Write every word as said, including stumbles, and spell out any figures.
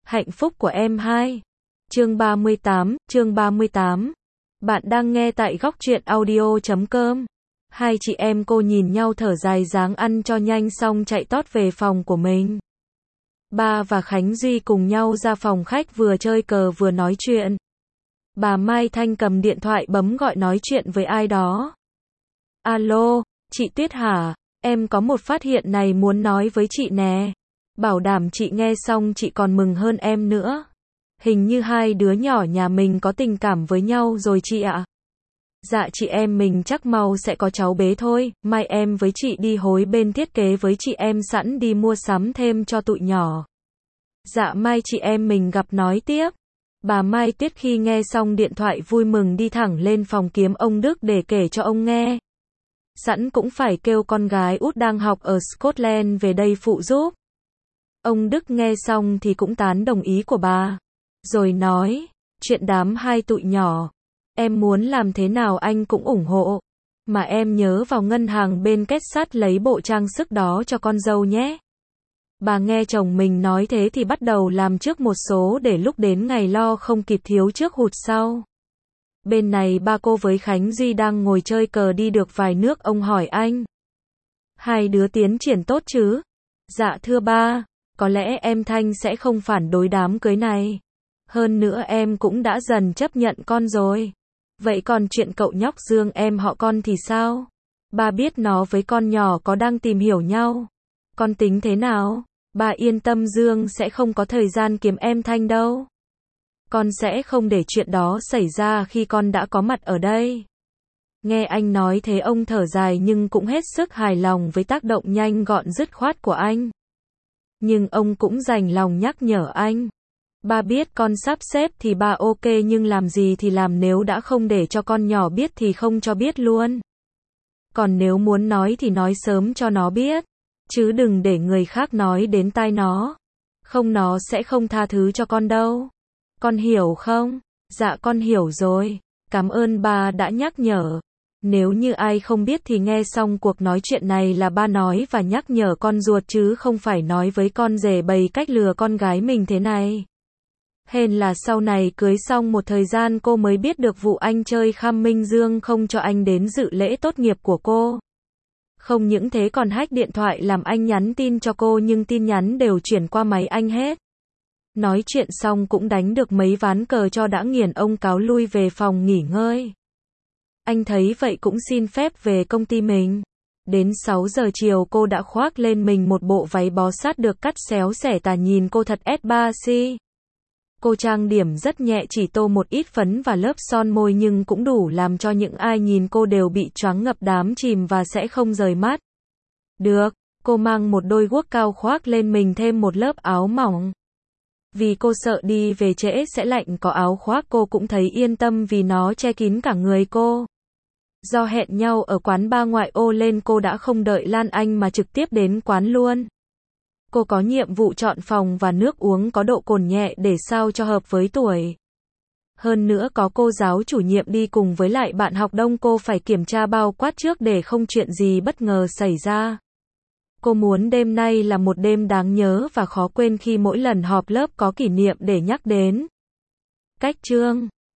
Hạnh phúc của em hai. Chương ba mươi tám, chương ba mươi tám. Bạn đang nghe tại góc truyện audio chấm com. Hai chị em cô nhìn nhau thở dài dáng ăn cho nhanh xong chạy tót về phòng của mình. Ba và Khánh Duy cùng nhau ra phòng khách vừa chơi cờ vừa nói chuyện. Bà Mai Thanh cầm điện thoại bấm gọi nói chuyện với ai đó. Alo, chị Tuyết hả? Em có một phát hiện này muốn nói với chị nè. Bảo đảm chị nghe xong chị còn mừng hơn em nữa. Hình như hai đứa nhỏ nhà mình có tình cảm với nhau rồi chị ạ. Dạ chị em mình chắc mau sẽ có cháu bé thôi, mai em với chị đi hối bên thiết kế với chị em sẵn đi mua sắm thêm cho tụi nhỏ. Dạ mai chị em mình gặp nói tiếp. Bà Mai Tuyết khi nghe xong điện thoại vui mừng đi thẳng lên phòng kiếm ông Đức để kể cho ông nghe. Sẵn cũng phải kêu con gái út đang học ở Scotland về đây phụ giúp. Ông Đức nghe xong thì cũng tán đồng ý của bà. Rồi nói, chuyện đám hai tụi nhỏ, em muốn làm thế nào anh cũng ủng hộ. Mà em nhớ vào ngân hàng bên kết sắt lấy bộ trang sức đó cho con dâu nhé. Bà nghe chồng mình nói thế thì bắt đầu làm trước một số để lúc đến ngày lo không kịp thiếu trước hụt sau. Bên này ba cô với Khánh Duy đang ngồi chơi cờ đi được vài nước, ông hỏi anh. Hai đứa tiến triển tốt chứ? Dạ thưa ba, có lẽ em Thanh sẽ không phản đối đám cưới này. Hơn nữa em cũng đã dần chấp nhận con rồi. Vậy còn chuyện cậu nhóc Dương em họ con thì sao? Ba biết nó với con nhỏ có đang tìm hiểu nhau. Con tính thế nào? Ba yên tâm Dương sẽ không có thời gian kiếm em Thanh đâu. Con sẽ không để chuyện đó xảy ra khi con đã có mặt ở đây. Nghe anh nói thế ông thở dài nhưng cũng hết sức hài lòng với tác động nhanh gọn dứt khoát của anh. Nhưng ông cũng dành lòng nhắc nhở anh. Ba biết con sắp xếp thì ba ok nhưng làm gì thì làm, nếu đã không để cho con nhỏ biết thì không cho biết luôn. Còn nếu muốn nói thì nói sớm cho nó biết. Chứ đừng để người khác nói đến tai nó. Không nó sẽ không tha thứ cho con đâu. Con hiểu không? Dạ con hiểu rồi. Cảm ơn ba đã nhắc nhở. Nếu như ai không biết thì nghe xong cuộc nói chuyện này là ba nói và nhắc nhở con ruột chứ không phải nói với con rể bày cách lừa con gái mình thế này. Hèn là sau này cưới xong một thời gian cô mới biết được vụ anh chơi khăm Minh Dương không cho anh đến dự lễ tốt nghiệp của cô. Không những thế còn hack điện thoại làm anh nhắn tin cho cô nhưng tin nhắn đều chuyển qua máy anh hết. Nói chuyện xong cũng đánh được mấy ván cờ cho đã nghiền, ông cáo lui về phòng nghỉ ngơi. Anh thấy vậy cũng xin phép về công ty mình. Đến sáu giờ chiều cô đã khoác lên mình một bộ váy bó sát được cắt xéo xẻ tà, nhìn cô thật ét ba xê. Cô trang điểm rất nhẹ, chỉ tô một ít phấn và lớp son môi nhưng cũng đủ làm cho những ai nhìn cô đều bị choáng ngập đám chìm và sẽ không rời mắt. Được, cô mang một đôi guốc cao khoác lên mình thêm một lớp áo mỏng. Vì cô sợ đi về trễ sẽ lạnh, có áo khoác cô cũng thấy yên tâm vì nó che kín cả người cô. Do hẹn nhau ở quán bar ngoại ô lên cô đã không đợi Lan Anh mà trực tiếp đến quán luôn. Cô có nhiệm vụ chọn phòng và nước uống có độ cồn nhẹ để sao cho hợp với tuổi. Hơn nữa có cô giáo chủ nhiệm đi cùng với lại bạn học đông, cô phải kiểm tra bao quát trước để không chuyện gì bất ngờ xảy ra. Cô muốn đêm nay là một đêm đáng nhớ và khó quên khi mỗi lần họp lớp có kỷ niệm để nhắc đến. Cách chương